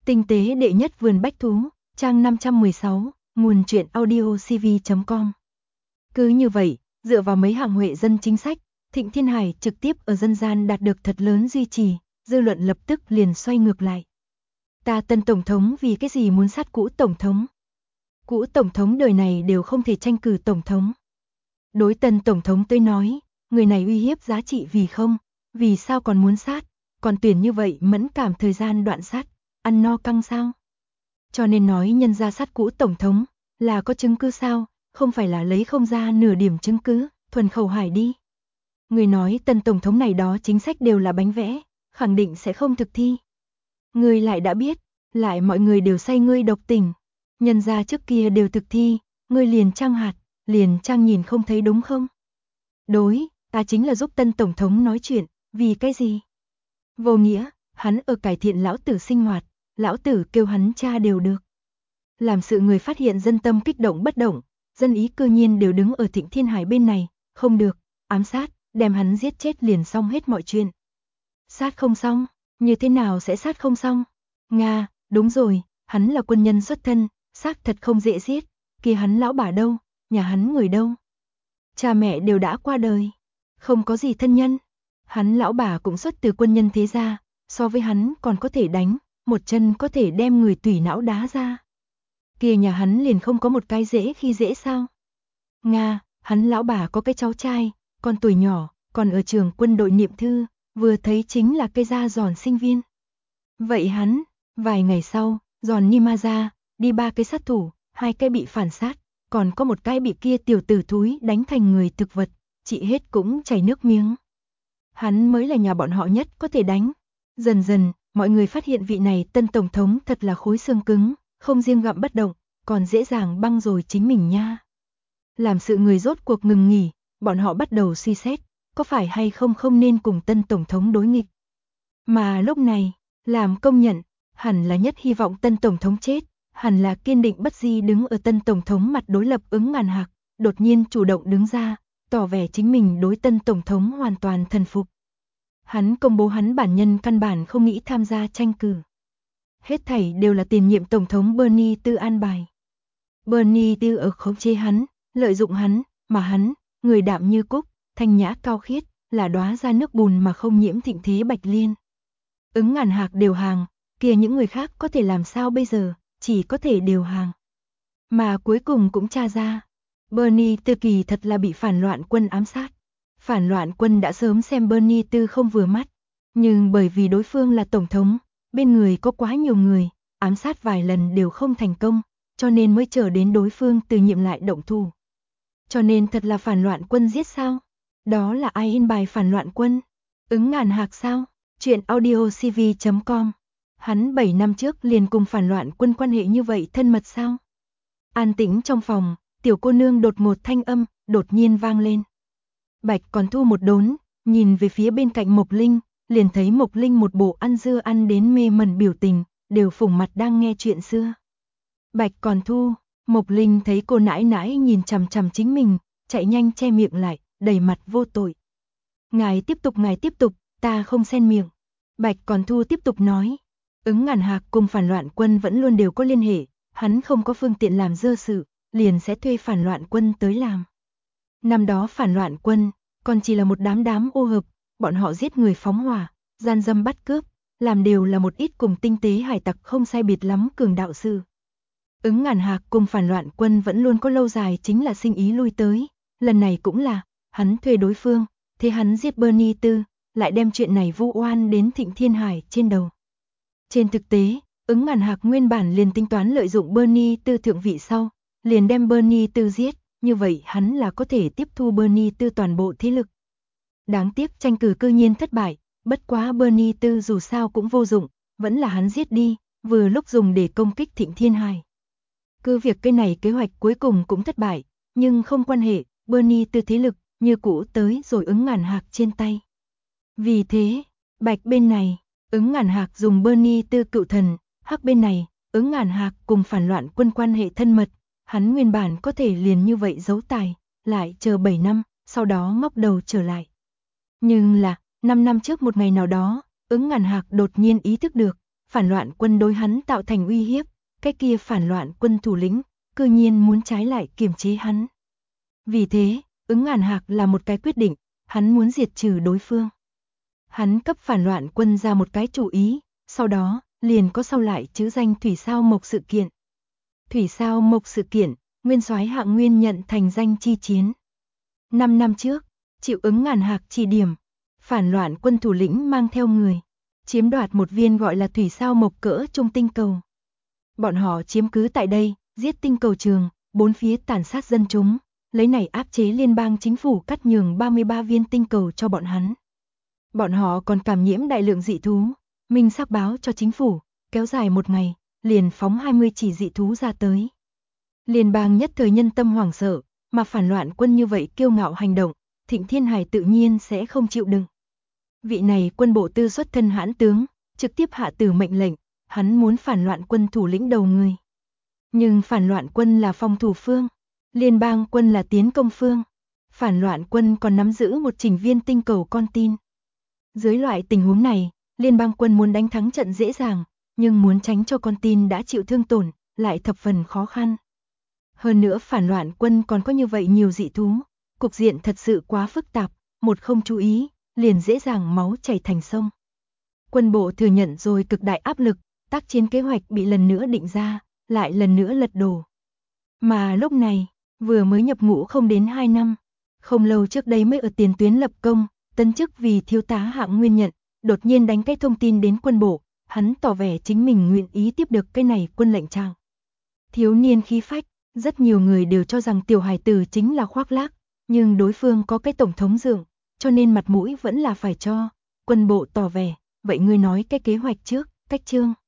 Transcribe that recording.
Tinh tế đệ nhất vườn bách thú, trang 516, nguồn truyện audio cv.com. Cứ như vậy, dựa vào mấy hàng huệ dân chính sách, Thịnh Thiên Hải trực tiếp ở dân gian đạt được thật lớn duy trì, dư luận lập tức liền xoay ngược lại. Ta tân tổng thống vì cái gì muốn sát cũ tổng thống? Cũ tổng thống đời này đều không thể tranh cử tổng thống. Đối tân tổng thống tôi nói, người này uy hiếp giá trị vì không, vì sao còn muốn sát, còn tuyển như vậy mẫn cảm thời gian đoạn sát, ăn no căng sao? Cho nên nói nhân ra sát cũ tổng thống, là có chứng cứ sao, không phải là lấy không ra nửa điểm chứng cứ, thuần khẩu hải đi. Người nói tân tổng thống này đó chính sách đều là bánh vẽ, khẳng định sẽ không thực thi. Người lại đã biết, lại mọi người đều say ngươi độc tình, nhân ra trước kia đều thực thi, ngươi liền trang hạt, liền trang nhìn không thấy đúng không? Đối, ta chính là giúp tân tổng thống nói chuyện, vì cái gì? Vô nghĩa, hắn ở cải thiện lão tử sinh hoạt, lão tử kêu hắn cha đều được. Làm sự người phát hiện dân tâm kích động bất động, dân ý cư nhiên đều đứng ở Thịnh Thiên Hải bên này, không được, ám sát, đem hắn giết chết liền xong hết mọi chuyện. Sát không xong, như thế nào sẽ sát không xong? Nga, đúng rồi, hắn là quân nhân xuất thân, xác thật không dễ giết, kia hắn lão bà đâu, nhà hắn người đâu? Cha mẹ đều đã qua đời, không có gì thân nhân. Hắn lão bà cũng xuất từ quân nhân thế gia, so với hắn còn có thể đánh, một chân có thể đem người tủy não đá ra. Kia nhà hắn liền không có một cái dễ khi dễ sao? Nga, hắn lão bà có cái cháu trai, còn tuổi nhỏ, còn ở trường quân đội niệm thư, vừa thấy chính là cây da giòn sinh viên. Vậy hắn, vài ngày sau, giòn ni ma ra, đi 3 cái sát thủ, 2 cái bị phản sát, còn có một cái bị kia tiểu tử thúi đánh thành người thực vật, chị hết cũng chảy nước miếng. Hắn mới là nhà bọn họ nhất có thể đánh. Dần dần, mọi người phát hiện vị này tân tổng thống thật là khối xương cứng, không riêng gặm bất động, còn dễ dàng băng rồi chính mình nha. Làm sự người rốt cuộc ngừng nghỉ, bọn họ bắt đầu suy xét, có phải hay không không nên cùng tân tổng thống đối nghịch. Mà lúc này, làm công nhận, hẳn là nhất hy vọng tân tổng thống chết, hẳn là kiên định bất di đứng ở tân tổng thống mặt đối lập Ứng Ngàn Hạc, đột nhiên chủ động đứng ra, tỏ vẻ chính mình đối tân tổng thống hoàn toàn thần phục. Hắn công bố hắn bản nhân căn bản không nghĩ tham gia tranh cử. Hết thảy đều là tiền nhiệm tổng thống Bernie Tư an bài. Bernie Tư ở khống chế hắn, lợi dụng hắn, mà hắn, người đạm như cúc, thanh nhã cao khiết, là đóa ra nước bùn mà không nhiễm thịnh thế bạch liên. Ứng Ngàn Hạc đều hàng, kia những người khác có thể làm sao bây giờ, chỉ có thể đều hàng. Mà cuối cùng cũng tra ra, Bernie Tư kỳ thật là bị phản loạn quân ám sát. Phản loạn quân đã sớm xem Bernie Tư không vừa mắt, nhưng bởi vì đối phương là tổng thống, bên người có quá nhiều người, ám sát vài lần đều không thành công, cho nên mới chờ đến đối phương từ nhiệm lại động thủ. Cho nên thật là phản loạn quân giết sao? Đó là ai in bài phản loạn quân? Ứng Ngàn Hạc sao? Chuyện audio cv.com. Hắn 7 năm trước liền cùng phản loạn quân quan hệ như vậy thân mật sao? An tĩnh trong phòng, tiểu cô nương đột ngột thanh âm, đột nhiên vang lên. Bạch Còn Thu một đốn, nhìn về phía bên cạnh Mộc Linh, liền thấy Mộc Linh một bộ ăn dưa ăn đến mê mẩn biểu tình, đều phủng mặt đang nghe chuyện xưa. Bạch Còn Thu, Mộc Linh thấy cô nãi nãi nhìn chằm chằm chính mình, chạy nhanh che miệng lại, đầy mặt vô tội. Ngài tiếp tục, ta không xen miệng. Bạch Còn Thu tiếp tục nói, Ứng Ngàn Hạc cùng phản loạn quân vẫn luôn đều có liên hệ, hắn không có phương tiện làm dơ sự, liền sẽ thuê phản loạn quân tới làm. Năm đó phản loạn quân, còn chỉ là một đám ô hợp, bọn họ giết người phóng hỏa, gian dâm bắt cướp, làm đều là một ít cùng tinh tế hải tặc không sai biệt lắm cường đạo sư. Ứng Ngàn Hạc cùng phản loạn quân vẫn luôn có lâu dài chính là sinh ý lui tới, lần này cũng là, hắn thuê đối phương, thế hắn giết Bernie Tư, lại đem chuyện này vu oan đến Thịnh Thiên Hải trên đầu. Trên thực tế, Ứng Ngàn Hạc nguyên bản liền tính toán lợi dụng Bernie Tư thượng vị sau, liền đem Bernie Tư giết. Như vậy hắn là có thể tiếp thu Bernie Tư toàn bộ thế lực. Đáng tiếc tranh cử cư nhiên thất bại, bất quá Bernie Tư dù sao cũng vô dụng, vẫn là hắn giết đi, vừa lúc dùng để công kích Thịnh Thiên Hải. Cứ việc cái này kế hoạch cuối cùng cũng thất bại, nhưng không quan hệ, Bernie Tư thế lực như cũ tới rồi Ứng Ngàn Hạc trên tay. Vì thế, Bạch bên này, Ứng Ngàn Hạc dùng Bernie Tư cựu thần, Hắc bên này, Ứng Ngàn Hạc cùng phản loạn quân quan hệ thân mật. Hắn nguyên bản có thể liền như vậy giấu tài, lại chờ 7 năm, sau đó ngóc đầu trở lại. Nhưng là, 5 năm trước một ngày nào đó, Ứng Ngàn Hạc đột nhiên ý thức được, phản loạn quân đối hắn tạo thành uy hiếp, cái kia phản loạn quân thủ lĩnh, cư nhiên muốn trái lại kiềm chế hắn. Vì thế, Ứng Ngàn Hạc là một cái quyết định, hắn muốn diệt trừ đối phương. Hắn cấp phản loạn quân ra một cái chủ ý, sau đó, liền có sau lại chữ danh Thủy Sao Mộc sự kiện. Thủy Sao Mộc sự kiện, nguyên soái Hạng Nguyên nhận thành danh chi chiến. 5 năm trước, chịu Ứng Ngàn Hạc chỉ điểm, phản loạn quân thủ lĩnh mang theo người, chiếm đoạt một viên gọi là Thủy Sao Mộc cỡ trung tinh cầu. Bọn họ chiếm cứ tại đây, giết tinh cầu trường, bốn phía tàn sát dân chúng, lấy này áp chế liên bang chính phủ cắt nhường 33 viên tinh cầu cho bọn hắn. Bọn họ còn cảm nhiễm đại lượng dị thú, minh xác báo cho chính phủ, kéo dài một ngày, liền phóng 20 chỉ dị thú ra tới. Liên bang nhất thời nhân tâm hoảng sợ, mà phản loạn quân như vậy kiêu ngạo hành động, Thịnh Thiên Hải tự nhiên sẽ không chịu đựng. Vị này quân bộ tư xuất thân hãn tướng, trực tiếp hạ tử mệnh lệnh, hắn muốn phản loạn quân thủ lĩnh đầu người. Nhưng phản loạn quân là phòng thủ phương, liên bang quân là tiến công phương. Phản loạn quân còn nắm giữ một chỉnh viên tinh cầu con tin. Dưới loại tình huống này, liên bang quân muốn đánh thắng trận dễ dàng, nhưng muốn tránh cho con tin đã chịu thương tổn, lại thập phần khó khăn. Hơn nữa phản loạn quân còn có như vậy nhiều dị thú, cục diện thật sự quá phức tạp, một không chú ý, liền dễ dàng máu chảy thành sông. Quân bộ thừa nhận rồi cực đại áp lực, tác chiến kế hoạch bị lần nữa định ra, lại lần nữa lật đổ. Mà lúc này, vừa mới nhập ngũ không đến 2 năm, không lâu trước đây mới ở tiền tuyến lập công, tân chức vì thiếu tá Hạng Nguyên nhận, đột nhiên đánh cái thông tin đến quân bộ, hắn tỏ vẻ chính mình nguyện ý tiếp được cái này quân lệnh trạng. Thiếu niên khí phách, rất nhiều người đều cho rằng tiểu hài tử chính là khoác lác, nhưng đối phương có cái tổng thống dượng, cho nên mặt mũi vẫn là phải cho. Quân bộ tỏ vẻ, vậy ngươi nói cái kế hoạch trước, cách chương.